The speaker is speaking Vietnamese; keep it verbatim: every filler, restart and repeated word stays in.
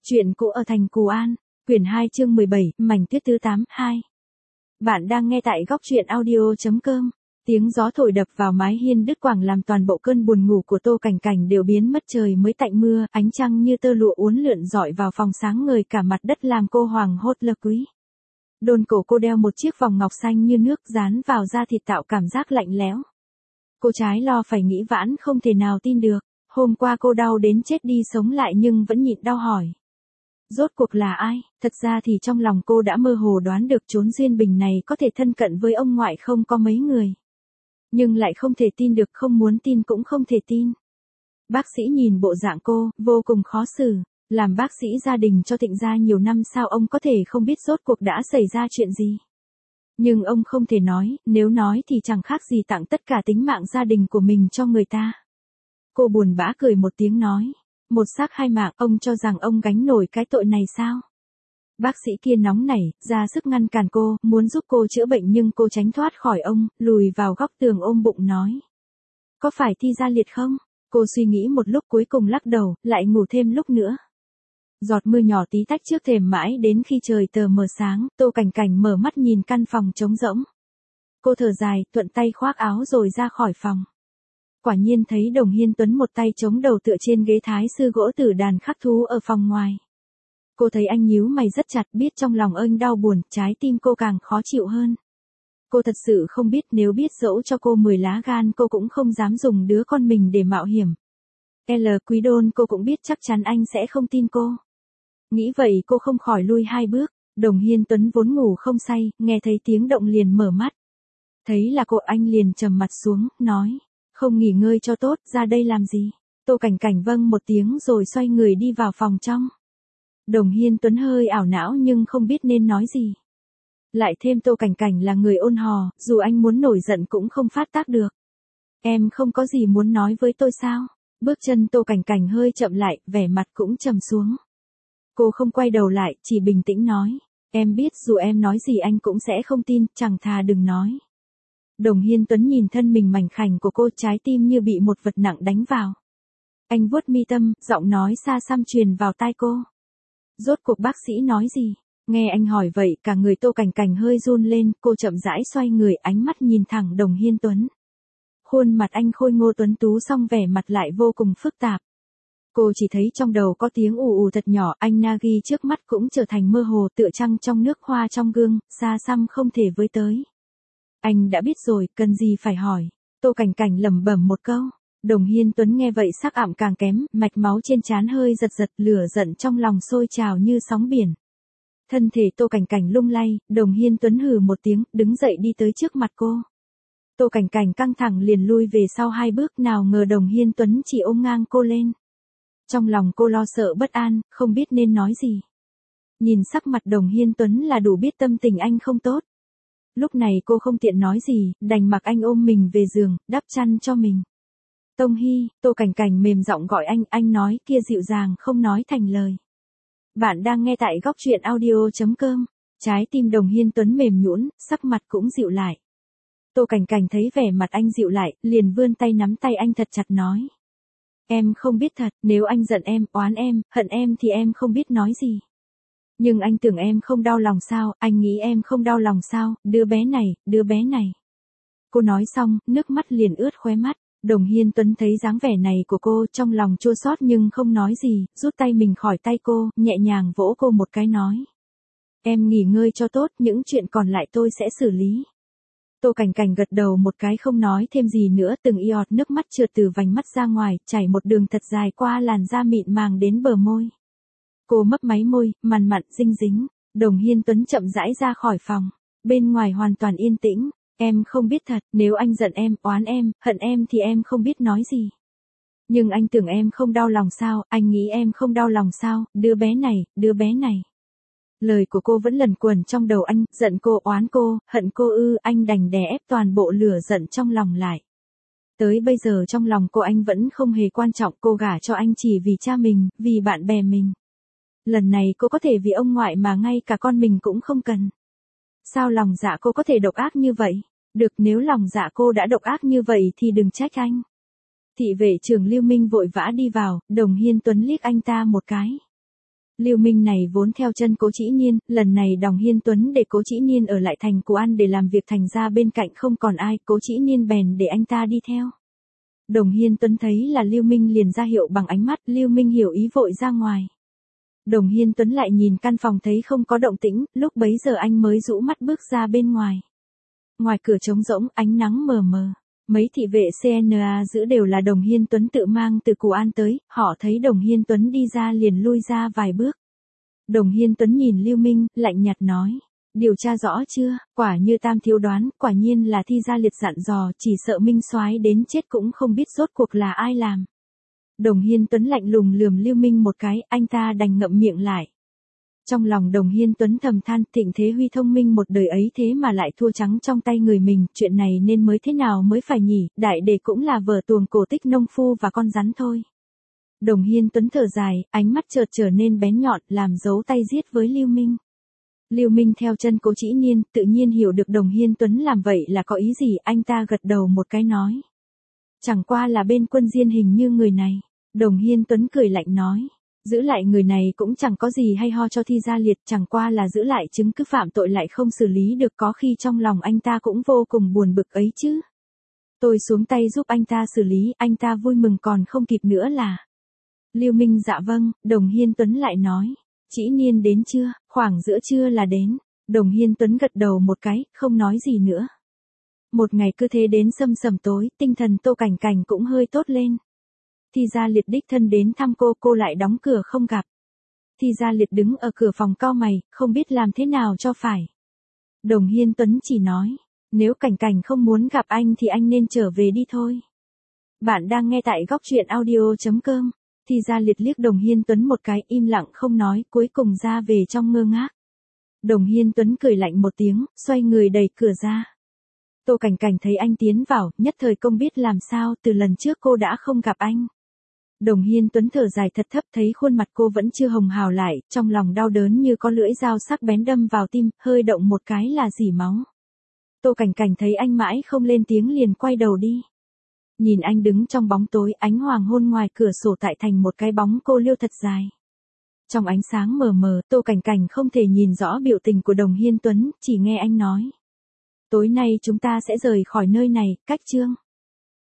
Chuyện cũ ở thành Cù An, quyển hai chương mười bảy, mảnh tuyết thứ tám, hai. Bạn đang nghe tại góc truyện audio.com. Tiếng gió thổi đập vào mái hiên đứt quãng làm toàn bộ cơn buồn ngủ của Tô Cảnh Cảnh đều biến mất. Trời mới tạnh mưa, ánh trăng như tơ lụa uốn lượn rọi vào phòng sáng ngời cả mặt đất làm cô hoàng hốt lơ quý. Đôn cổ cô đeo một chiếc vòng ngọc xanh như nước dán vào da thịt tạo cảm giác lạnh lẽo. Cô trái lo phải nghĩ vãn không thể nào tin được. Hôm qua cô đau đến chết đi sống lại nhưng vẫn nhịn đau hỏi. Rốt cuộc là ai? Thật ra thì trong lòng cô đã mơ hồ đoán được chốn Duyên Bình này có thể thân cận với ông ngoại không có mấy người. Nhưng lại không thể tin được, không muốn tin cũng không thể tin. Bác sĩ nhìn bộ dạng cô, vô cùng khó xử. Làm bác sĩ gia đình cho Thịnh gia nhiều năm sao ông có thể không biết rốt cuộc đã xảy ra chuyện gì. Nhưng ông không thể nói, nếu nói thì chẳng khác gì tặng tất cả tính mạng gia đình của mình cho người ta. Cô buồn bã cười một tiếng nói. Một xác hai mạng, ông cho rằng ông gánh nổi cái tội này sao? Bác sĩ kia nóng nảy, ra sức ngăn cản cô, muốn giúp cô chữa bệnh nhưng cô tránh thoát khỏi ông, lùi vào góc tường ôm bụng nói. Có phải thi ra liệt không? Cô suy nghĩ một lúc cuối cùng lắc đầu, lại ngủ thêm lúc nữa. Giọt mưa nhỏ tí tách trước thềm mãi đến khi trời tờ mờ sáng, Tô Cảnh Cảnh mở mắt nhìn căn phòng trống rỗng. Cô thở dài, thuận tay khoác áo rồi ra khỏi phòng. Quả nhiên thấy Đồng Hiên Tuấn một tay chống đầu tựa trên ghế thái sư gỗ tử đàn khắc thú ở phòng ngoài. Cô thấy anh nhíu mày rất chặt, biết trong lòng anh đau buồn, trái tim cô càng khó chịu hơn. Cô thật sự không biết, nếu biết dẫu cho cô mười lá gan cô cũng không dám dùng đứa con mình để mạo hiểm. L Quý Đôn cô cũng biết chắc chắn anh sẽ không tin cô. Nghĩ vậy cô không khỏi lui hai bước. Đồng Hiên Tuấn vốn ngủ không say, nghe thấy tiếng động liền mở mắt. Thấy là cô, anh liền trầm mặt xuống, nói. Không nghỉ ngơi cho tốt, ra đây làm gì? Tô Cảnh Cảnh vâng một tiếng rồi xoay người đi vào phòng trong. Đồng Hiên Tuấn hơi ảo não nhưng không biết nên nói gì. Lại thêm Tô Cảnh Cảnh là người ôn hò, dù anh muốn nổi giận cũng không phát tác được. Em không có gì muốn nói với tôi sao? Bước chân Tô Cảnh Cảnh hơi chậm lại, vẻ mặt cũng trầm xuống. Cô không quay đầu lại, chỉ bình tĩnh nói. Em biết dù em nói gì anh cũng sẽ không tin, chẳng thà đừng nói. Đồng Hiên Tuấn nhìn thân mình mảnh khảnh của cô, trái tim như bị một vật nặng đánh vào. Anh vuốt mi tâm, giọng nói xa xăm truyền vào tai cô. Rốt cuộc bác sĩ nói gì? Nghe anh hỏi vậy, cả người Tô Cảnh Cảnh hơi run lên, cô chậm rãi xoay người, ánh mắt nhìn thẳng Đồng Hiên Tuấn. Khuôn mặt anh khôi ngô tuấn tú song vẻ mặt lại vô cùng phức tạp. Cô chỉ thấy trong đầu có tiếng ù ù thật nhỏ, anh Nagi trước mắt cũng trở thành mơ hồ, tựa trăng trong nước, hoa trong gương, xa xăm không thể với tới. Anh đã biết rồi, cần gì phải hỏi. Tô Cảnh Cảnh lẩm bẩm một câu. Đồng Hiên Tuấn nghe vậy sắc ảm càng kém, mạch máu trên trán hơi giật giật, lửa giận trong lòng sôi trào như sóng biển. Thân thể Tô Cảnh Cảnh lung lay, Đồng Hiên Tuấn hừ một tiếng, đứng dậy đi tới trước mặt cô. Tô Cảnh Cảnh căng thẳng liền lui về sau hai bước, nào ngờ Đồng Hiên Tuấn chỉ ôm ngang cô lên. Trong lòng cô lo sợ bất an, không biết nên nói gì. Nhìn sắc mặt Đồng Hiên Tuấn là đủ biết tâm tình anh không tốt. Lúc này cô không tiện nói gì, đành mặc anh ôm mình về giường, đắp chăn cho mình. Tông Hy, Tô Cảnh Cảnh mềm giọng gọi anh, anh nói kia dịu dàng không nói thành lời. Bạn đang nghe tại góc truyện audio.com. Trái tim Đồng Hiên Tuấn mềm nhũn, sắc mặt cũng dịu lại. Tô Cảnh Cảnh thấy vẻ mặt anh dịu lại, liền vươn tay nắm tay anh thật chặt nói. Em không biết thật, nếu anh giận em, oán em, hận em thì em không biết nói gì. Nhưng anh tưởng em không đau lòng sao, anh nghĩ em không đau lòng sao, đứa bé này, đứa bé này. Cô nói xong, nước mắt liền ướt khóe mắt. Đồng Hiên Tuấn thấy dáng vẻ này của cô, trong lòng chua xót nhưng không nói gì, rút tay mình khỏi tay cô, nhẹ nhàng vỗ cô một cái nói. Em nghỉ ngơi cho tốt, những chuyện còn lại tôi sẽ xử lý. Tô Cảnh Cảnh gật đầu một cái không nói thêm gì nữa, từng iọt nước mắt trượt từ vành mắt ra ngoài, chảy một đường thật dài qua làn da mịn màng đến bờ môi. Cô mấp máy môi, mằn mặn dinh dính. Đồng Hiên Tuấn chậm rãi ra khỏi phòng. Bên ngoài hoàn toàn yên tĩnh. Em không biết thật, nếu anh giận em, oán em, hận em thì em không biết nói gì. Nhưng anh tưởng em không đau lòng sao, anh nghĩ em không đau lòng sao, đứa bé này, đứa bé này. Lời của cô vẫn lẩn quẩn trong đầu anh, giận cô, oán cô, hận cô ư, anh đành đè ép toàn bộ lửa giận trong lòng lại. Tới bây giờ trong lòng cô anh vẫn không hề quan trọng, cô gả cho anh chỉ vì cha mình, vì bạn bè mình. Lần này cô có thể vì ông ngoại mà ngay cả con mình cũng không cần. Sao lòng dạ cô có thể độc ác như vậy? Được, nếu lòng dạ cô đã độc ác như vậy thì đừng trách anh. Thị vệ trưởng Lưu Minh vội vã đi vào, Đồng Hiên Tuấn liếc anh ta một cái. Lưu Minh này vốn theo chân Cố Chỉ Nhiên, lần này Đồng Hiên Tuấn để Cố Chỉ Nhiên ở lại thành Cù An để làm việc, thành ra bên cạnh không còn ai, Cố Chỉ Nhiên bèn để anh ta đi theo. Đồng Hiên Tuấn thấy là Lưu Minh liền ra hiệu bằng ánh mắt, Lưu Minh hiểu ý vội ra ngoài. Đồng Hiên Tuấn lại nhìn căn phòng thấy không có động tĩnh, lúc bấy giờ anh mới rũ mắt bước ra bên ngoài. Ngoài cửa trống rỗng, ánh nắng mờ mờ. Mấy thị vệ xê en a giữ đều là Đồng Hiên Tuấn tự mang từ Cù An tới, họ thấy Đồng Hiên Tuấn đi ra liền lui ra vài bước. Đồng Hiên Tuấn nhìn Lưu Minh, lạnh nhạt nói, điều tra rõ chưa, quả như tam thiếu đoán, quả nhiên là Thi Gia Liệt dặn dò, chỉ sợ Minh soái đến chết cũng không biết rốt cuộc là ai làm. Đồng Hiên Tuấn lạnh lùng lườm Lưu Minh một cái, anh ta đành ngậm miệng lại. Trong lòng Đồng Hiên Tuấn thầm than, Thịnh Thế Huy thông minh một đời ấy thế mà lại thua trắng trong tay người mình, chuyện này nên mới thế nào mới phải nhỉ, đại đệ cũng là vở tuồng cổ tích nông phu và con rắn thôi. Đồng Hiên Tuấn thở dài, ánh mắt chợt trở nên bén nhọn, làm dấu tay giết với Lưu Minh. Lưu Minh theo chân Cố Chỉ Nhiên, tự nhiên hiểu được Đồng Hiên Tuấn làm vậy là có ý gì, anh ta gật đầu một cái nói. Chẳng qua là bên Quân Diên hình như người này. Đồng Hiên Tuấn cười lạnh nói. Giữ lại người này cũng chẳng có gì hay ho cho Thi Gia Liệt, chẳng qua là giữ lại chứng cứ phạm tội lại không xử lý được, có khi trong lòng anh ta cũng vô cùng buồn bực ấy chứ. Tôi xuống tay giúp anh ta xử lý, anh ta vui mừng còn không kịp nữa là. Lưu Minh dạ vâng, Đồng Hiên Tuấn lại nói. Chỉ Niên đến chưa, khoảng giữa trưa là đến. Đồng Hiên Tuấn gật đầu một cái, không nói gì nữa. Một ngày cứ thế đến sâm sầm tối, tinh thần Tô Cảnh Cảnh cũng hơi tốt lên. Thi Gia Liệt đích thân đến thăm cô, cô lại đóng cửa không gặp. Thi Gia Liệt đứng ở cửa phòng cau mày, không biết làm thế nào cho phải. Đồng Hiên Tuấn chỉ nói, nếu Cảnh Cảnh không muốn gặp anh thì anh nên trở về đi thôi. Bạn đang nghe tại góc truyện audio chấm com. Thi Gia Liệt liếc Đồng Hiên Tuấn một cái, im lặng không nói, cuối cùng ra về trong ngơ ngác. Đồng Hiên Tuấn cười lạnh một tiếng, xoay người đẩy cửa ra. Tô Cảnh Cảnh thấy anh tiến vào, nhất thời không biết làm sao, từ lần trước cô đã không gặp anh. Đồng Hiên Tuấn thở dài thật thấp, thấy khuôn mặt cô vẫn chưa hồng hào lại, trong lòng đau đớn như có lưỡi dao sắc bén đâm vào tim, hơi động một cái là rỉ máu. Tô Cảnh Cảnh thấy anh mãi không lên tiếng liền quay đầu đi. Nhìn anh đứng trong bóng tối, ánh hoàng hôn ngoài cửa sổ tại thành một cái bóng cô liêu thật dài. Trong ánh sáng mờ mờ, Tô Cảnh Cảnh không thể nhìn rõ biểu tình của Đồng Hiên Tuấn, chỉ nghe anh nói. Tối nay chúng ta sẽ rời khỏi nơi này, cách Trương.